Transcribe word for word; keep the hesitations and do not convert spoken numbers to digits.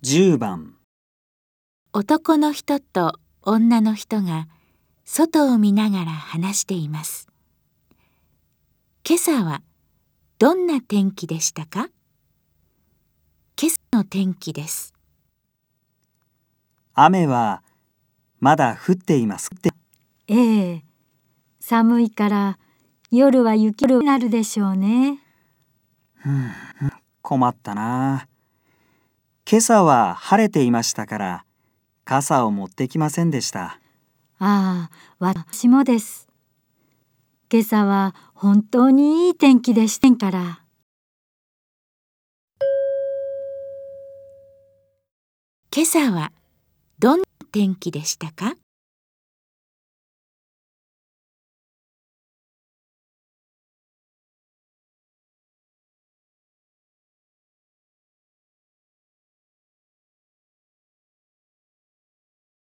じゅうばん。 男の人と女の人が外を見ながら話しています。今朝はどんな天気でしたか？今朝の天気です。 雨はまだ降っています。 ええ、寒いから夜は雪になるでしょうね。 ふん、困ったな。今朝は晴れていましたから傘を持ってきませんでした。 ああ、私もです。今朝は本当にいい天気でしたから。 今朝はどんな天気でしたか？